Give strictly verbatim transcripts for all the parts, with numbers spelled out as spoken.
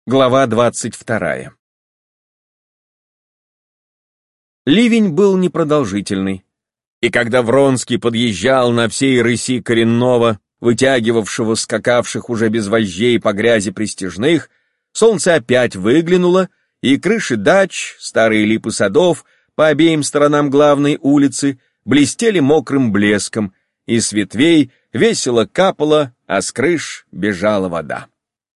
Глава двадцать вторая. Ливень был непродолжительный, и когда Вронский подъезжал на всей рыси коренного, вытягивавшего скакавших уже без вожжей по грязи пристяжных, солнце опять выглянуло, и крыши дач, старые липы садов по обеим сторонам главной улицы блестели мокрым блеском, и с ветвей весело капало, а с крыш бежала вода.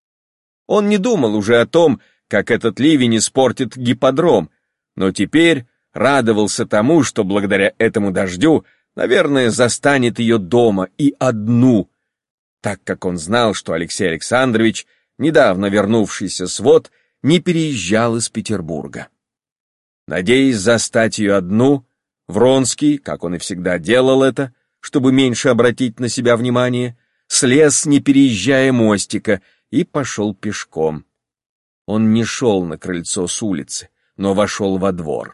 Он не думал уже о том, как этот ливень испортит гипподром, но теперь радовался тому, что благодаря этому дождю, наверное, застанет ее дома и одну, так как он знал, что Алексей Александрович, недавно вернувшийся с вод, не переезжал из Петербурга. Надеясь застать ее одну, Вронский, как он и всегда делал это, чтобы меньше обратить на себя внимание, слез, не переезжая мостика, и пошел пешком. Он не шел на крыльцо с улицы, но вошел во двор.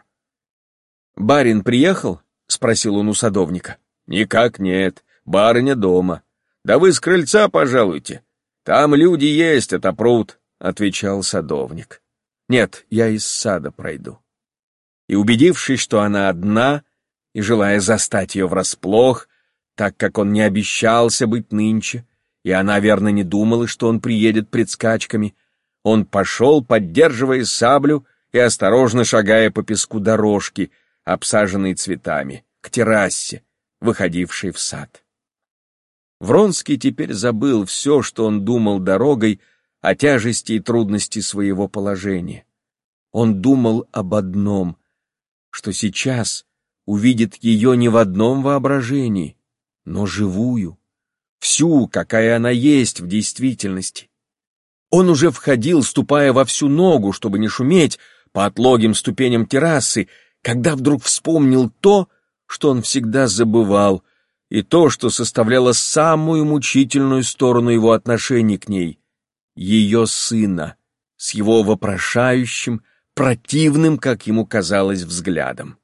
«Барин приехал?» — спросил он у садовника. «Никак нет, барыня дома. Да вы с крыльца пожалуйте. Там люди есть, отопрут», — отвечал садовник. «Нет, я из сада пройду». И, убедившись, что она одна, и желая застать ее врасплох, так как он не обещался быть нынче, и она, верно, не думала, что он приедет пред скачками, он пошел, поддерживая саблю и осторожно шагая по песку дорожки, обсаженной цветами, к террасе, выходившей в сад. Вронский теперь забыл все, что он думал дорогой, о тяжести и трудности своего положения. Он думал об одном, что сейчас увидит ее не в одном воображении, но живую, всю, какая она есть в действительности. Он уже входил, ступая во всю ногу, чтобы не шуметь, по отлогим ступеням террасы, когда вдруг вспомнил то, что он всегда забывал, и то, что составляло самую мучительную сторону его отношений к ней — ее сына, с его вопрошающим, противным, как ему казалось, взглядом.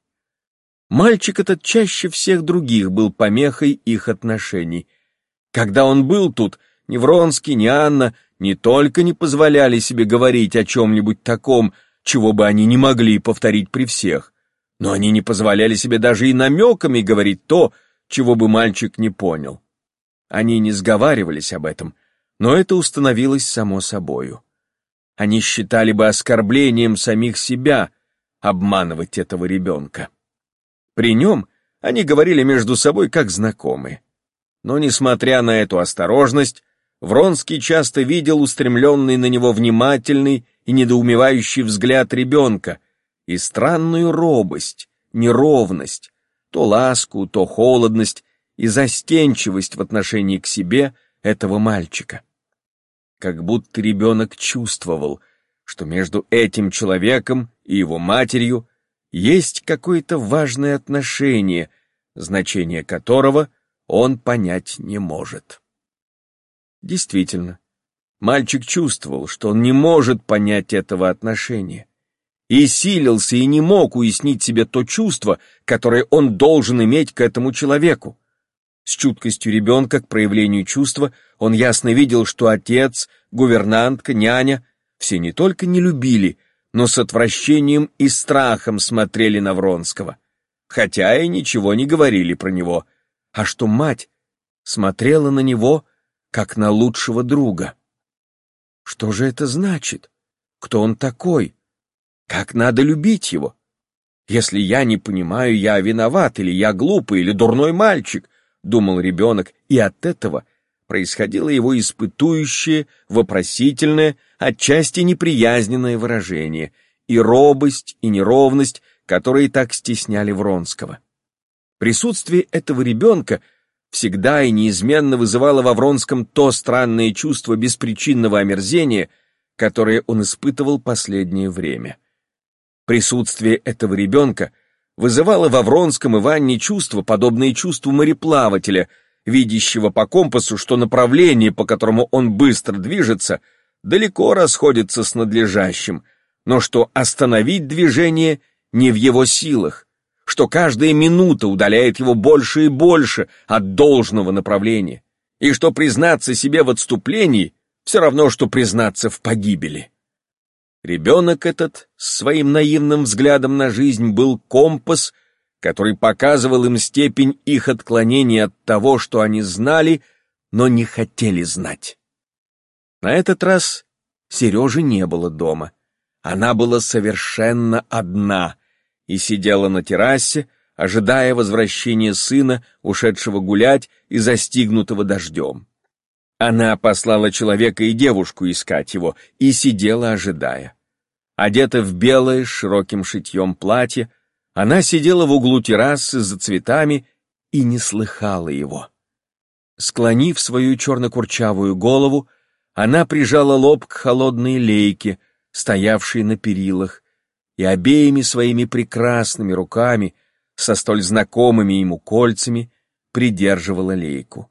Мальчик этот чаще всех других был помехой их отношений. Когда он был тут, ни Вронский, ни Анна не только не позволяли себе говорить о чем-нибудь таком, чего бы они не могли повторить при всех, но они не позволяли себе даже и намеками говорить то, чего бы мальчик не понял. Они не сговаривались об этом, но это установилось само собою. Они считали бы оскорблением самих себя обманывать этого ребенка. При нем они говорили между собой как знакомые. Но, несмотря на эту осторожность, Вронский часто видел устремленный на него внимательный и недоумевающий взгляд ребенка и странную робость, неровность, то ласку, то холодность и застенчивость в отношении к себе этого мальчика. Как будто ребенок чувствовал, что между этим человеком и его матерью есть какое-то важное отношение, значение которого он понять не может. Действительно, мальчик чувствовал, что он не может понять этого отношения, и силился и не мог уяснить себе то чувство, которое он должен иметь к этому человеку. С чуткостью ребенка к проявлению чувства он ясно видел, что отец, гувернантка, няня все не только не любили, но с отвращением и страхом смотрели на Вронского, хотя и ничего не говорили про него, а что мать смотрела на него, как на лучшего друга. Что же это значит? Кто он такой? Как надо любить его? Если я не понимаю, я виноват, или я глупый, или дурной мальчик, думал ребенок, и от этого происходило его испытующее, вопросительное, отчасти неприязненное выражение, и робость, и неровность, которые так стесняли Вронского. Присутствие этого ребенка всегда и неизменно вызывало во Вронском то странное чувство беспричинного омерзения, которое он испытывал последнее время. Присутствие этого ребенка вызывало во Вронском и Ванне чувство, подобное чувству мореплавателя, видящего по компасу, что направление, по которому он быстро движется, далеко расходится с надлежащим, но что остановить движение не в его силах, что каждая минута удаляет его больше и больше от должного направления, и что признаться себе в отступлении все равно, что признаться в погибели. Ребенок этот с своим наивным взглядом на жизнь был компас, который показывал им степень их отклонения от того, что они знали, но не хотели знать. На этот раз Сережи не было дома. Она была совершенно одна и сидела на террасе, ожидая возвращения сына, ушедшего гулять и застигнутого дождем. Она послала человека и девушку искать его и сидела, ожидая. Одета в белое с широким шитьем платье, она сидела в углу террасы за цветами и не слыхала его. Склонив свою черно-курчавую голову, она прижала лоб к холодной лейке, стоявшей на перилах, и обеими своими прекрасными руками, со столь знакомыми ему кольцами, придерживала лейку.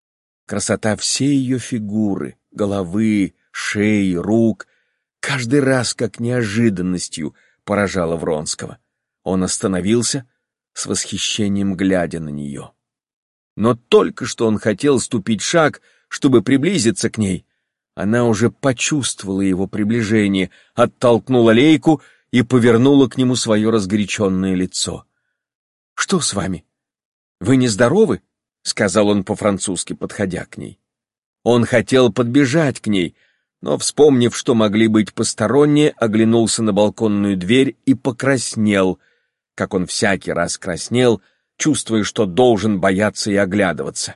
Красота всей ее фигуры, головы, шеи, рук, каждый раз как неожиданностью поражала Вронского. Он остановился, с восхищением глядя на нее. Но только что он хотел ступить шаг, чтобы приблизиться к ней, она уже почувствовала его приближение, оттолкнула лейку и повернула к нему свое разгоряченное лицо. «Что с вами? Вы нездоровы?» — сказал он по-французски, подходя к ней. Он хотел подбежать к ней, но, вспомнив, что могли быть посторонние, оглянулся на балконную дверь и покраснел, как он всякий раз краснел, чувствуя, что должен бояться и оглядываться.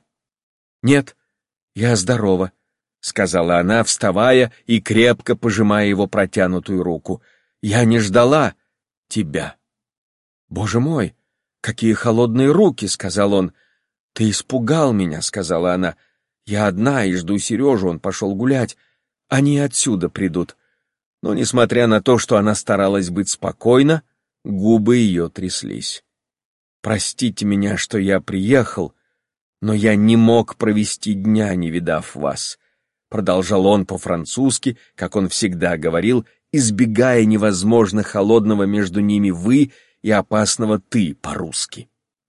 «Нет, я здорова», — сказала она, вставая и крепко пожимая его протянутую руку. «Я не ждала тебя». «Боже мой, какие холодные руки», — сказал он. «Ты испугал меня», — сказала она. «Я одна и жду Сережу, он пошел гулять. Они отсюда придут». Но, несмотря на то, что она старалась быть спокойна, губы ее тряслись. «Простите меня, что я приехал, но я не мог провести дня, не видав вас», — продолжал он по-французски, как он всегда говорил, избегая невозможно холодного между ними «вы» и опасного «ты» по-русски.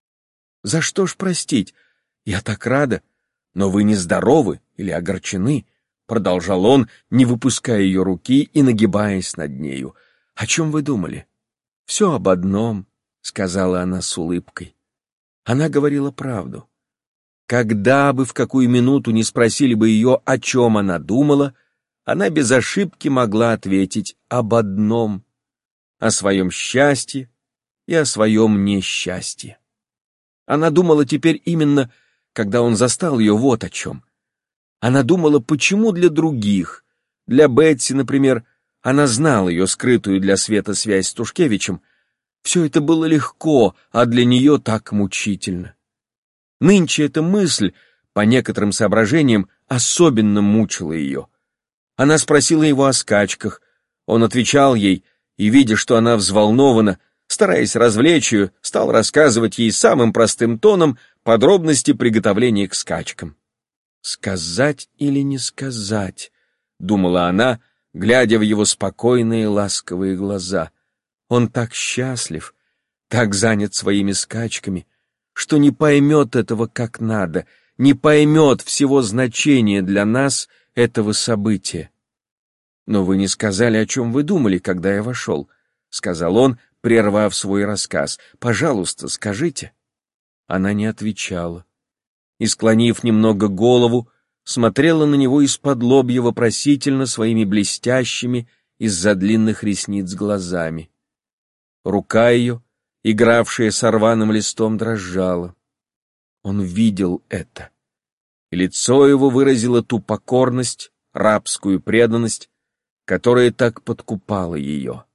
«За что ж простить? Я так рада, но вы нездоровы или огорчены», — продолжал он, не выпуская ее руки и нагибаясь над нею. «О чем вы думали?» «Все об одном», — сказала она с улыбкой. Она говорила правду. Когда бы в какую минуту не спросили бы ее, о чем она думала, она без ошибки могла ответить об одном — о своем счастье и о своем несчастье. Она думала теперь именно, когда он застал ее, вот о чем. Она думала, почему для других, для Бетси, например, она знала ее скрытую для Света связь с Тушкевичем, все это было легко, а для нее так мучительно. Нынче эта мысль, по некоторым соображениям, особенно мучила ее. Она спросила его о скачках, он отвечал ей, и, видя, что она взволнована, стараясь развлечь ее, стал рассказывать ей самым простым тоном подробности приготовления к скачкам. «Сказать или не сказать?» — думала она, глядя в его спокойные ласковые глаза. «Он так счастлив, так занят своими скачками, что не поймет этого как надо, не поймет всего значения для нас этого события». «Но вы не сказали, о чем вы думали, когда я вошел», — сказал он, прервав свой рассказ. «Пожалуйста, скажите». Она не отвечала и, склонив немного голову, смотрела на него из-под лобья вопросительно своими блестящими из-за длинных ресниц глазами. Рука ее, игравшая с рваным листом, дрожала. Он видел это, и лицо его выразило ту покорность, рабскую преданность, которая так подкупала ее.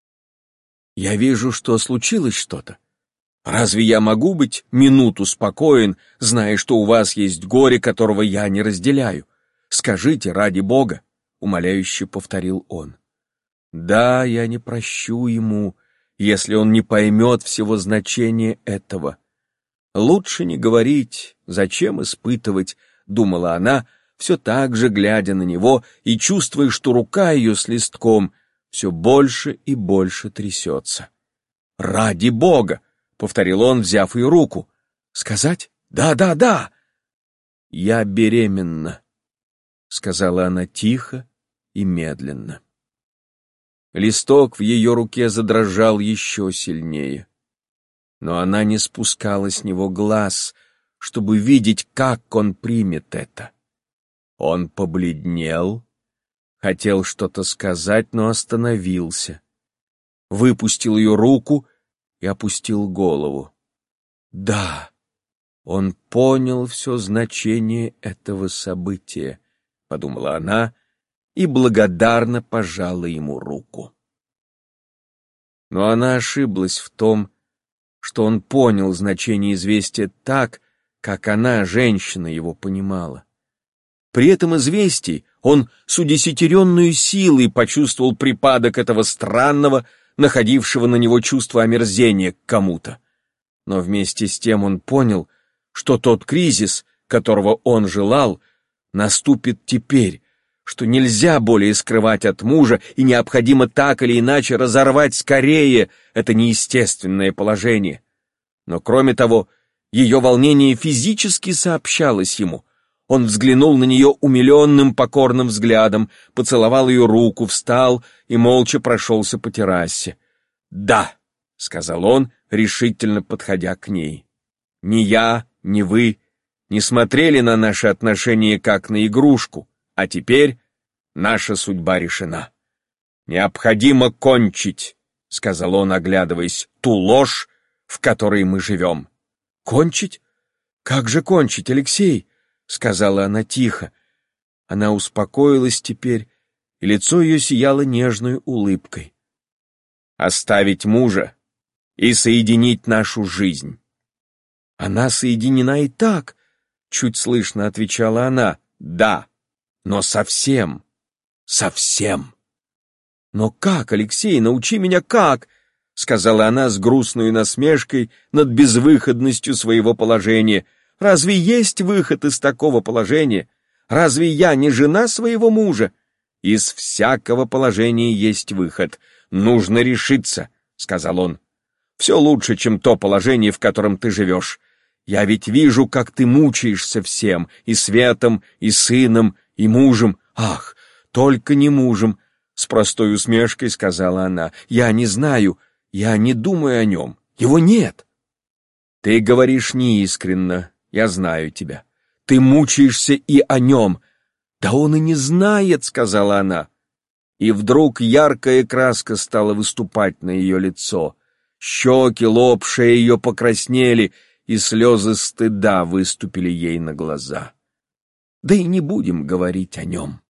«Я вижу, что случилось что-то. Разве я могу быть минуту спокоен, зная, что у вас есть горе, которого я не разделяю? Скажите, ради Бога», — умоляюще повторил он. «Да, я не прощу ему, если он не поймет всего значения этого. Лучше не говорить, зачем испытывать», — думала она, все так же глядя на него и чувствуя, что рука ее с листком все больше и больше трясется. «Ради Бога!» — повторил он, взяв ее руку. «Сказать? Да, да, да!» «Я беременна», — сказала она тихо и медленно. Листок в ее руке задрожал еще сильнее. Но она не спускала с него глаз, чтобы видеть, как он примет это. Он побледнел, хотел что-то сказать, но остановился. Выпустил ее руку и опустил голову. Да, он понял все значение этого события, подумала она, и благодарно пожала ему руку. Но она ошиблась в том, что он понял значение известия так, как она, женщина, его понимала. При этом известии он с удесятеренной силой почувствовал припадок этого странного, находившего на него чувство омерзения к кому-то. Но вместе с тем он понял, что тот кризис, которого он желал, наступит теперь, что нельзя более скрывать от мужа и необходимо так или иначе разорвать скорее это неестественное положение. Но кроме того, ее волнение физически сообщалось ему. Он взглянул на нее умиленным покорным взглядом, поцеловал ее руку, встал и молча прошелся по террасе. «Да», — сказал он, решительно подходя к ней, — «ни я, ни вы не смотрели на наши отношения как на игрушку, а теперь наша судьба решена. Необходимо кончить», — сказал он, оглядываясь, — «ту ложь, в которой мы живем». «Кончить? Как же кончить, Алексей?» — сказала она тихо. Она успокоилась теперь, и лицо ее сияло нежной улыбкой. «Оставить мужа и соединить нашу жизнь». «Она соединена и так», — чуть слышно отвечала она. «Да, но совсем, совсем». «Но как, Алексей, научи меня как?» — сказала она с грустной насмешкой над безвыходностью своего положения. «Разве есть выход из такого положения? Разве я не жена своего мужа?» «Из всякого положения есть выход. Нужно решиться», — сказал он. «Все лучше, чем то положение, в котором ты живешь. Я ведь вижу, как ты мучаешься всем, и светом, и сыном, и мужем. Ах, только не мужем!» С простой усмешкой сказала она. «Я не знаю, я не думаю о нем. Его нет». «Ты говоришь неискренно, я знаю тебя. Ты мучаешься и о нем». «Да он и не знает», — сказала она. И вдруг яркая краска стала выступать на ее лицо. Щеки, лоб, шея ее покраснели, и слезы стыда выступили ей на глаза. «Да и не будем говорить о нем».